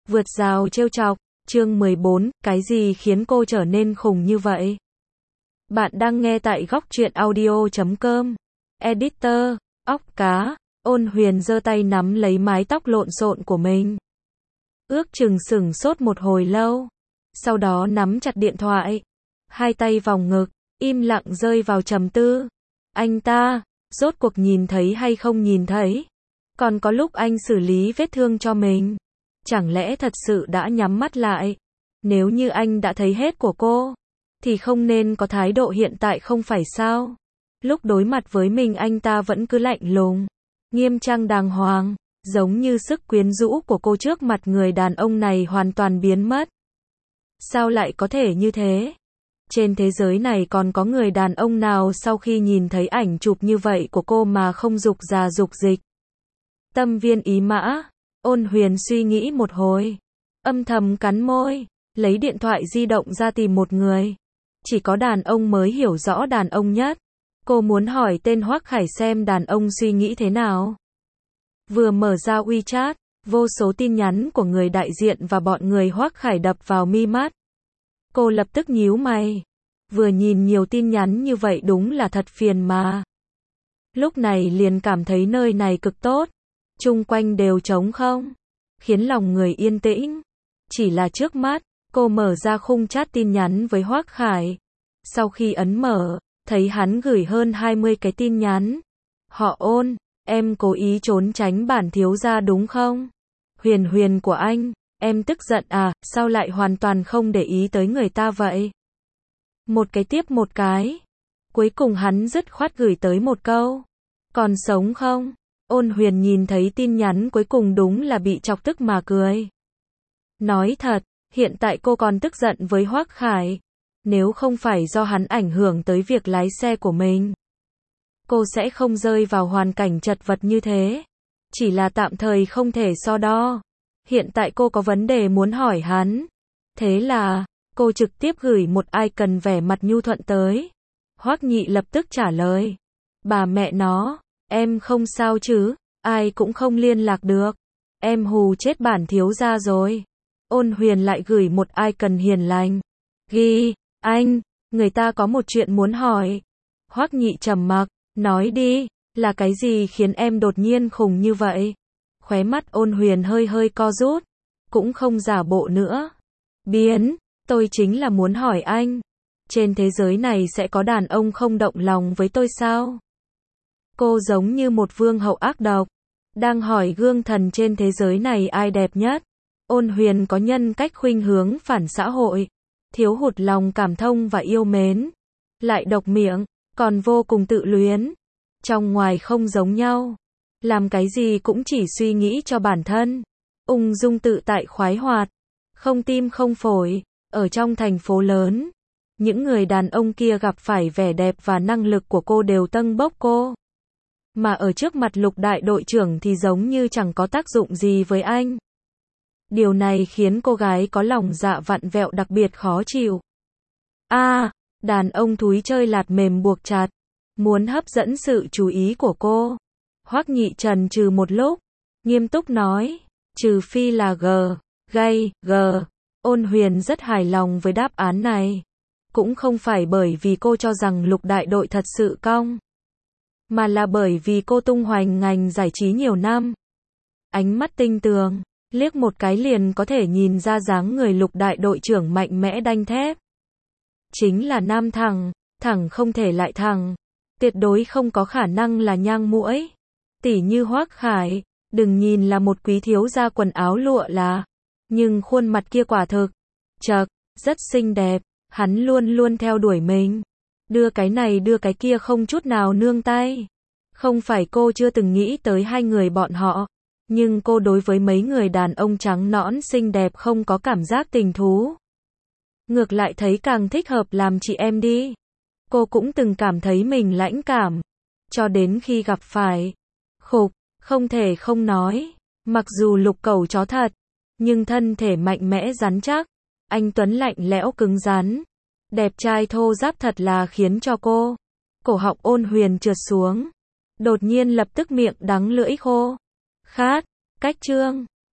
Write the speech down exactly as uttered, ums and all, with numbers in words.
Vượt rào trêu chọc, chương mười bốn, cái gì khiến cô trở nên khùng như vậy? Bạn đang nghe tại góc truyện audio chấm com. Editor, óc cá, Ôn Huyền giơ tay nắm lấy mái tóc lộn xộn của mình. Ước chừng sửng sốt một hồi lâu. Sau đó nắm chặt điện thoại. Hai tay vòng ngực, im lặng rơi vào trầm tư. Anh ta, rốt cuộc nhìn thấy hay không nhìn thấy? Còn có lúc anh xử lý vết thương cho mình. Chẳng lẽ thật sự đã nhắm mắt lại? Nếu như anh đã thấy hết của cô, thì không nên có thái độ hiện tại không phải sao? Lúc đối mặt với mình anh ta vẫn cứ lạnh lùng, nghiêm trang đàng hoàng, giống như sức quyến rũ của cô trước mặt người đàn ông này hoàn toàn biến mất. Sao lại có thể như thế? Trên thế giới này còn có người đàn ông nào sau khi nhìn thấy ảnh chụp như vậy của cô mà không dục già dục dịch? Tâm viên ý mã. Ôn Huyền suy nghĩ một hồi, âm thầm cắn môi, lấy điện thoại di động ra tìm một người. Chỉ có đàn ông mới hiểu rõ đàn ông nhất. Cô muốn hỏi tên Hoắc Khải xem đàn ông suy nghĩ thế nào. Vừa mở ra WeChat, vô số tin nhắn của người đại diện và bọn người Hoắc Khải đập vào mi mắt. Cô lập tức nhíu mày. Vừa nhìn nhiều tin nhắn như vậy đúng là thật phiền mà. Lúc này liền cảm thấy nơi này cực tốt. Chung quanh đều trống không, khiến lòng người yên tĩnh. Chỉ là trước mắt, cô mở ra khung chat tin nhắn với Hoắc Khải. Sau khi ấn mở, thấy hắn gửi hơn hai mươi cái tin nhắn. Họ Ôn, em cố ý trốn tránh bản thiếu gia đúng không? Huyền Huyền của anh, em tức giận à, sao lại hoàn toàn không để ý tới người ta vậy? Một cái tiếp một cái. Cuối cùng hắn dứt khoát gửi tới một câu. Còn sống không? Ôn Huyền nhìn thấy tin nhắn cuối cùng đúng là bị chọc tức mà cười. Nói thật, hiện tại cô còn tức giận với Hoắc Khải. Nếu không phải do hắn ảnh hưởng tới việc lái xe của mình, cô sẽ không rơi vào hoàn cảnh chật vật như thế. Chỉ là tạm thời không thể so đo. Hiện tại cô có vấn đề muốn hỏi hắn. Thế là, cô trực tiếp gửi một icon vẻ mặt nhu thuận tới. Hoắc Nhị lập tức trả lời. Bà mẹ nó. Em không sao chứ, ai cũng không liên lạc được. Em hù chết bản thiếu gia rồi. Ôn Huyền lại gửi một icon hiền lành. Ghi, anh, người ta có một chuyện muốn hỏi. Hoắc Nhị trầm mặc, nói đi, là cái gì khiến em đột nhiên khùng như vậy? Khóe mắt Ôn Huyền hơi hơi co rút, cũng không giả bộ nữa. Biến, tôi chính là muốn hỏi anh, trên thế giới này sẽ có đàn ông không động lòng với tôi sao? Cô giống như một vương hậu ác độc, đang hỏi gương thần trên thế giới này ai đẹp nhất. Ôn Huyền có nhân cách khuynh hướng phản xã hội, thiếu hụt lòng cảm thông và yêu mến, lại độc miệng, còn vô cùng tự luyến. Trong ngoài không giống nhau, làm cái gì cũng chỉ suy nghĩ cho bản thân, ung dung tự tại khoái hoạt, không tim không phổi. Ở trong thành phố lớn, những người đàn ông kia gặp phải vẻ đẹp và năng lực của cô đều tâng bốc cô. Mà ở trước mặt Lục đại đội trưởng thì giống như chẳng có tác dụng gì với anh. Điều này khiến cô gái có lòng dạ vặn vẹo đặc biệt khó chịu. A, à, đàn ông thúi chơi lạt mềm buộc chặt, muốn hấp dẫn sự chú ý của cô. Hoắc Nhị trần trừ một lúc, nghiêm túc nói, trừ phi là G, gay, G. Ôn Huyền rất hài lòng với đáp án này. Cũng không phải bởi vì cô cho rằng Lục đại đội thật sự cong, mà là bởi vì cô tung hoành ngành giải trí nhiều năm. Ánh mắt tinh tường, liếc một cái liền có thể nhìn ra dáng người Lục đại đội trưởng mạnh mẽ đanh thép. Chính là nam thẳng, thẳng không thể lại thẳng, tuyệt đối không có khả năng là nhang muỗi. Tỉ như Hoắc Khải, đừng nhìn là một quý thiếu gia quần áo lụa là, nhưng khuôn mặt kia quả thực, chật, rất xinh đẹp, hắn luôn luôn theo đuổi mình. Đưa cái này đưa cái kia không chút nào nương tay. Không phải cô chưa từng nghĩ tới hai người bọn họ, nhưng cô đối với mấy người đàn ông trắng nõn xinh đẹp không có cảm giác tình thú. Ngược lại thấy càng thích hợp làm chị em đi. Cô cũng từng cảm thấy mình lãnh cảm, cho đến khi gặp phải Khục, không thể không nói, mặc dù Lục cẩu chó thật, nhưng thân thể mạnh mẽ rắn chắc, anh tuấn lạnh lẽo cứng rắn, đẹp trai thô ráp thật là khiến cho cô. Cổ họng Ôn Huyền trượt xuống, đột nhiên lập tức miệng đắng lưỡi khô. Khát, cách chương.